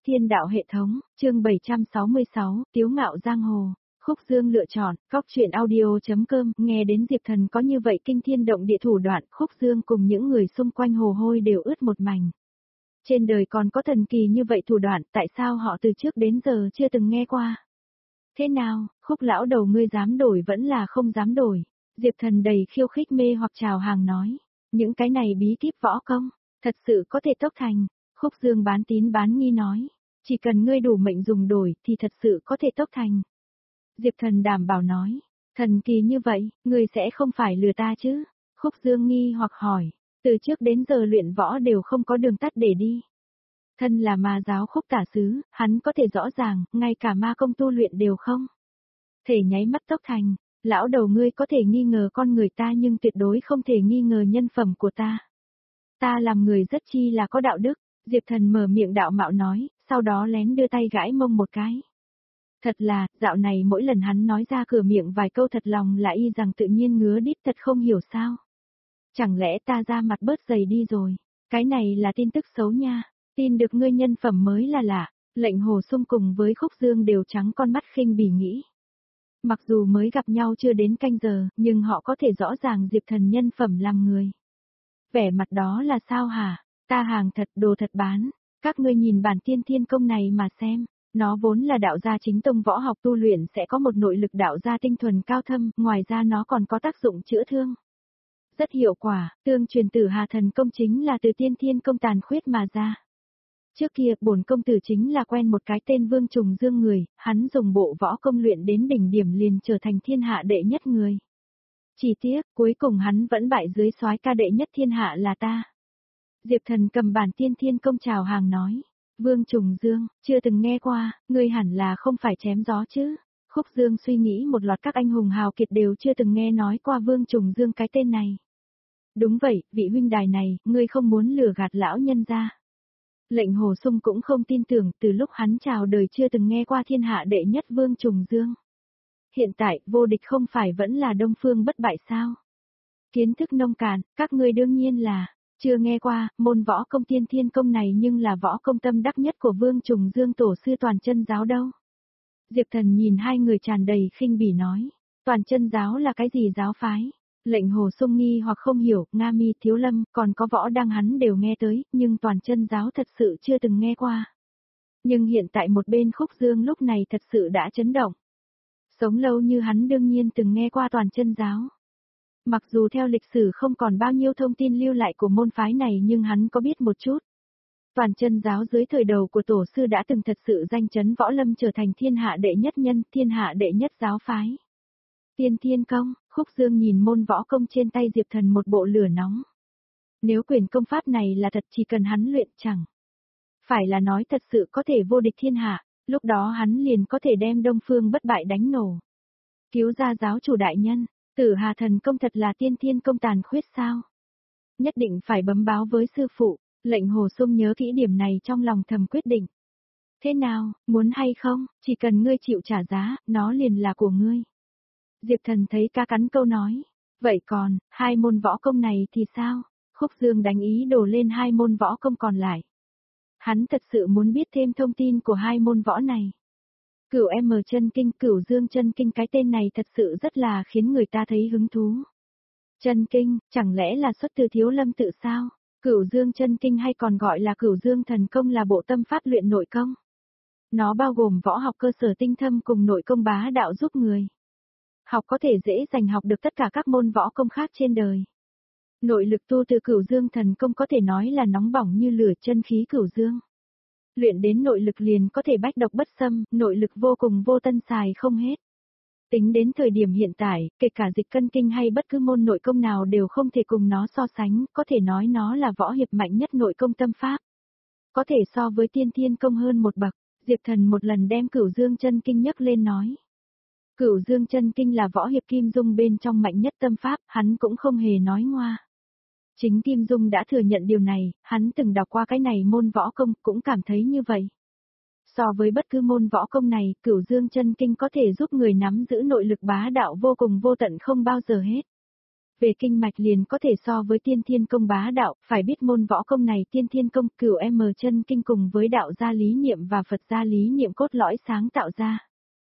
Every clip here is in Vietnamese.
Thiên đạo hệ thống, chương 766, Tiếu ngạo giang hồ. Khúc Dương lựa chọn, Góc Truyện Audio.com, nghe đến Diệp Thần có như vậy kinh thiên động địa thủ đoạn, Khúc Dương cùng những người xung quanh hồ hôi đều ướt một mảnh. Trên đời còn có thần kỳ như vậy thủ đoạn, tại sao họ từ trước đến giờ chưa từng nghe qua? Thế nào, Khúc lão đầu ngươi dám đổi vẫn là không dám đổi? Diệp Thần đầy khiêu khích mê hoặc chào hàng nói, những cái này bí kíp võ công, thật sự có thể tốc thành. Khúc Dương bán tín bán nghi nói, chỉ cần ngươi đủ mệnh dùng đổi thì thật sự có thể tốc thành. Diệp Thần đảm bảo nói, thần kỳ như vậy, ngươi sẽ không phải lừa ta chứ? Khúc Dương nghi hoặc hỏi, từ trước đến giờ luyện võ đều không có đường tắt để đi. Thân là ma giáo Khúc tả sứ, hắn có thể rõ ràng, ngay cả ma công tu luyện đều không thể nháy mắt tốc thành. Lão đầu ngươi có thể nghi ngờ con người ta nhưng tuyệt đối không thể nghi ngờ nhân phẩm của ta. Ta làm người rất chi là có đạo đức. Diệp Thần mở miệng đạo mạo nói, sau đó lén đưa tay gãi mông một cái. Thật là, dạo này mỗi lần hắn nói ra cửa miệng vài câu thật lòng là y rằng tự nhiên ngứa đít thật không hiểu sao. Chẳng lẽ ta ra mặt bớt dày đi rồi, cái này là tin tức xấu nha, tin được ngươi nhân phẩm mới là lạ. Lệnh Hồ Sung cùng với Khúc Dương đều trắng con mắt khinh bỉ nghĩ. Mặc dù mới gặp nhau chưa đến canh giờ, nhưng họ có thể rõ ràng Diệp Thần nhân phẩm làm người. Vẻ mặt đó là sao hả? Ta hàng thật, đồ thật bán. Các ngươi nhìn bản tiên thiên công này mà xem. Nó vốn là đạo gia chính tông võ học tu luyện sẽ có một nội lực đạo gia tinh thuần cao thâm, ngoài ra nó còn có tác dụng chữa thương. Rất hiệu quả, tương truyền Tử Hà thần công chính là từ tiên thiên công tàn khuyết mà ra. Trước kia, bổn công tử chính là quen một cái tên Vương Trùng Dương người, hắn dùng bộ võ công luyện đến đỉnh điểm liền trở thành thiên hạ đệ nhất người. Chỉ tiếc, cuối cùng hắn vẫn bại dưới soái ca đệ nhất thiên hạ là ta. Diệp Thần cầm bản tiên thiên công chào hàng nói, Vương Trùng Dương, chưa từng nghe qua, ngươi hẳn là không phải chém gió chứ. Khúc Dương suy nghĩ một loạt các anh hùng hào kiệt đều chưa từng nghe nói qua Vương Trùng Dương cái tên này. Đúng vậy, vị huynh đài này, ngươi không muốn lừa gạt lão nhân gia. Lệnh Hồ Sung cũng không tin tưởng, từ lúc hắn chào đời chưa từng nghe qua thiên hạ đệ nhất Vương Trùng Dương. Hiện tại, vô địch không phải vẫn là Đông Phương bất bại sao? Kiến thức nông cạn, các ngươi đương nhiên là chưa nghe qua, môn võ công tiên thiên công này nhưng là võ công tâm đắc nhất của Vương Trùng Dương tổ sư Toàn Chân giáo đâu. Diệp Thần nhìn hai người tràn đầy khinh bỉ nói, Toàn Chân giáo là cái gì giáo phái? Lệnh Hồ Sung nghi hoặc không hiểu, Nga Mi, Thiếu Lâm, còn có võ đăng hắn đều nghe tới, nhưng Toàn Chân giáo thật sự chưa từng nghe qua. Nhưng hiện tại một bên Khúc Dương lúc này thật sự đã chấn động. Sống lâu như hắn đương nhiên từng nghe qua Toàn Chân giáo. Mặc dù theo lịch sử không còn bao nhiêu thông tin lưu lại của môn phái này nhưng hắn có biết một chút. Toàn Chân giáo dưới thời đầu của tổ sư đã từng thật sự danh chấn võ lâm trở thành thiên hạ đệ nhất nhân, thiên hạ đệ nhất giáo phái. Tiên thiên công, Khúc Dương nhìn môn võ công trên tay Diệp Thần một bộ lửa nóng. Nếu quyền công pháp này là thật chỉ cần hắn luyện chẳng phải là nói thật sự có thể vô địch thiên hạ, lúc đó hắn liền có thể đem Đông Phương bất bại đánh nổ. Cứu ra giáo chủ đại nhân, Tử Hà thần công thật là tiên thiên công tàn khuyết sao? Nhất định phải bấm báo với sư phụ. Lệnh Hồ Sung nhớ kỹ điểm này trong lòng thầm quyết định. Thế nào, muốn hay không, chỉ cần ngươi chịu trả giá, nó liền là của ngươi. Diệp Thần thấy ca cắn câu nói. Vậy còn, hai môn võ công này thì sao? Khúc Dương đánh ý đổ lên hai môn võ công còn lại. Hắn thật sự muốn biết thêm thông tin của hai môn võ này. Cửu M chân kinh, Cửu Dương chân kinh, cái tên này thật sự rất là khiến người ta thấy hứng thú. Chân kinh, chẳng lẽ là xuất từ Thiếu Lâm tự sao? Cửu Dương chân kinh hay còn gọi là Cửu Dương thần công là bộ tâm pháp luyện nội công. Nó bao gồm võ học cơ sở tinh thâm cùng nội công bá đạo giúp người học có thể dễ dàng học được tất cả các môn võ công khác trên đời. Nội lực tu từ Cửu Dương thần công có thể nói là nóng bỏng như lửa, chân khí Cửu Dương. Luyện đến nội lực liền có thể bách độc bất xâm, nội lực vô cùng vô tân xài không hết. Tính đến thời điểm hiện tại, kể cả dịch cân kinh hay bất cứ môn nội công nào đều không thể cùng nó so sánh, có thể nói nó là võ hiệp mạnh nhất nội công tâm pháp. Có thể so với tiên thiên công hơn một bậc. Diệp Thần một lần đem Cửu Dương chân kinh nhấc lên nói. Cửu Dương chân kinh là võ hiệp Kim Dung bên trong mạnh nhất tâm pháp, hắn cũng không hề nói ngoa. Chính Kim Dung đã thừa nhận điều này, hắn từng đọc qua cái này môn võ công, cũng cảm thấy như vậy. So với bất cứ môn võ công này, Cửu Dương chân kinh có thể giúp người nắm giữ nội lực bá đạo vô cùng vô tận không bao giờ hết. Về kinh mạch liền có thể so với tiên thiên công bá đạo, phải biết môn võ công này tiên thiên công Cửu M chân kinh cùng với đạo gia lý niệm và Phật gia lý niệm cốt lõi sáng tạo ra.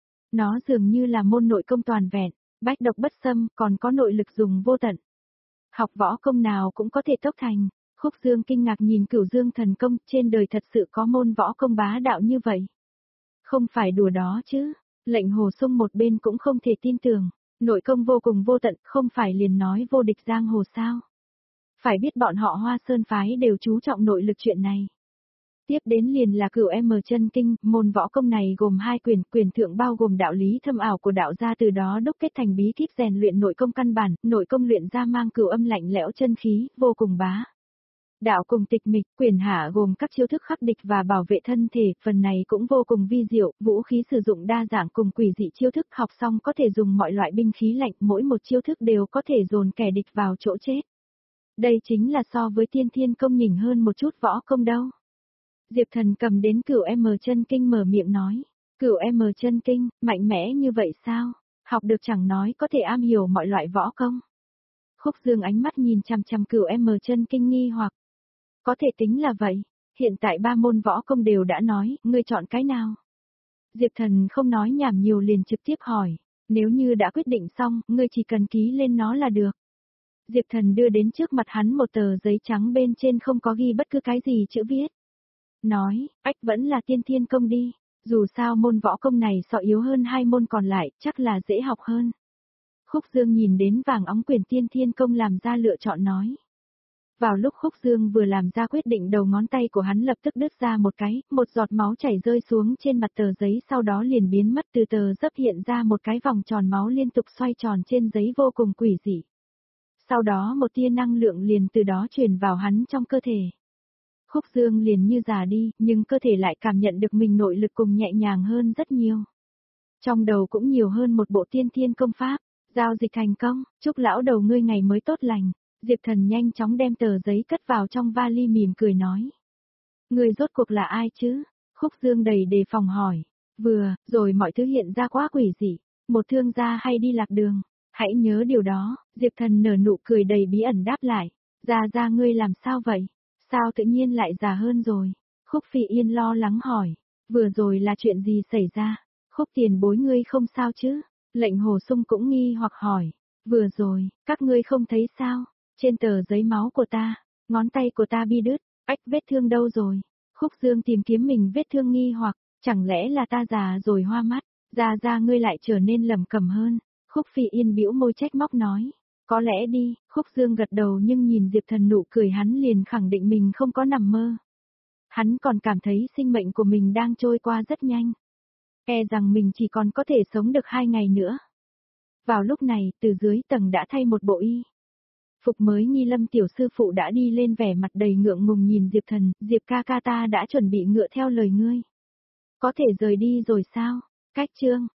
Nó dường như là môn nội công toàn vẹn, bách độc bất xâm, còn có nội lực dùng vô tận. Học võ công nào cũng có thể tốc thành. Khúc Dương kinh ngạc nhìn Cửu Dương thần công, trên đời thật sự có môn võ công bá đạo như vậy. Không phải đùa đó chứ, Lệnh Hồ Sung một bên cũng không thể tin tưởng, nội công vô cùng vô tận, không phải liền nói vô địch giang hồ sao. Phải biết bọn họ Hoa Sơn phái đều chú trọng nội lực chuyện này. Tiếp đến liền là Cửu M chân kinh, môn võ công này gồm 2 quyển, quyển thượng bao gồm đạo lý thâm ảo của đạo gia, từ đó đúc kết thành bí kíp rèn luyện nội công căn bản, nội công luyện ra mang cửu âm lạnh lẽo chân khí, vô cùng bá. Đạo cùng tịch mịch, quyển hạ gồm các chiêu thức khắc địch và bảo vệ thân thể, phần này cũng vô cùng vi diệu, vũ khí sử dụng đa dạng cùng quỷ dị chiêu thức, học xong có thể dùng mọi loại binh khí lạnh, mỗi một chiêu thức đều có thể dồn kẻ địch vào chỗ chết. Đây chính là so với tiên thiên công nhỉnh hơn một chút võ công đâu. Diệp Thần cầm đến Cửu M chân kinh mở miệng nói, Cửu M chân kinh, mạnh mẽ như vậy sao? Học được chẳng nói có thể am hiểu mọi loại võ công. Khúc Dương ánh mắt nhìn chằm chằm Cửu M chân kinh nghi hoặc. Có thể tính là vậy, hiện tại 3 môn võ công đều đã nói, ngươi chọn cái nào? Diệp Thần không nói nhảm nhiều liền trực tiếp hỏi, nếu như đã quyết định xong, ngươi chỉ cần ký lên nó là được. Diệp Thần đưa đến trước mặt hắn một tờ giấy trắng bên trên không có ghi bất cứ cái gì chữ viết. Nói, ách vẫn là tiên thiên công đi, dù sao môn võ công này so yếu hơn 2 môn còn lại, chắc là dễ học hơn. Khúc Dương nhìn đến vàng óng quyển tiên thiên công làm ra lựa chọn nói. Vào lúc Khúc Dương vừa làm ra quyết định, đầu ngón tay của hắn lập tức đứt ra một cái, một giọt máu chảy rơi xuống trên mặt tờ giấy, sau đó liền biến mất, từ tờ dấp hiện ra một cái vòng tròn máu liên tục xoay tròn trên giấy vô cùng quỷ dị. Sau đó một tia năng lượng liền từ đó truyền vào hắn trong cơ thể. Khúc Dương liền như già đi, nhưng cơ thể lại cảm nhận được mình nội lực cùng nhẹ nhàng hơn rất nhiều. Trong đầu cũng nhiều hơn một bộ tiên thiên công pháp, giao dịch thành công, chúc lão đầu ngươi ngày mới tốt lành. Diệp Thần nhanh chóng đem tờ giấy cất vào trong vali mỉm cười nói. Ngươi rốt cuộc là ai chứ? Khúc Dương đầy đề phòng hỏi. Vừa, rồi mọi thứ hiện ra quá quỷ dị, một thương gia hay đi lạc đường. Hãy nhớ điều đó, Diệp Thần nở nụ cười đầy bí ẩn đáp lại. Ra ngươi làm sao vậy? Sao tự nhiên lại già hơn rồi? Khúc Phi Yên lo lắng hỏi. Vừa rồi là chuyện gì xảy ra? Khúc tiền bối ngươi không sao chứ? Lệnh Hồ Sung cũng nghi hoặc hỏi. Vừa rồi, các ngươi không thấy sao? Trên tờ giấy máu của ta, ngón tay của ta bị đứt, ách vết thương đâu rồi? Khúc Dương tìm kiếm mình vết thương nghi hoặc, chẳng lẽ là ta già rồi hoa mắt, ra ngươi lại trở nên lẩm cẩm hơn. Khúc Phi Yên bĩu môi trách móc nói, có lẽ đi, Khúc Dương gật đầu nhưng nhìn Diệp Thần nụ cười hắn liền khẳng định mình không có nằm mơ. Hắn còn cảm thấy sinh mệnh của mình đang trôi qua rất nhanh. E rằng mình chỉ còn có thể sống được 2 ngày nữa. Vào lúc này, từ dưới tầng đã thay một bộ y phục mới, Nhi Lâm tiểu sư phụ đã đi lên, vẻ mặt đầy ngượng ngùng nhìn Diệp Thần, Diệp ca ca ta đã chuẩn bị ngựa theo lời ngươi. Có thể rời đi rồi sao? Cách chương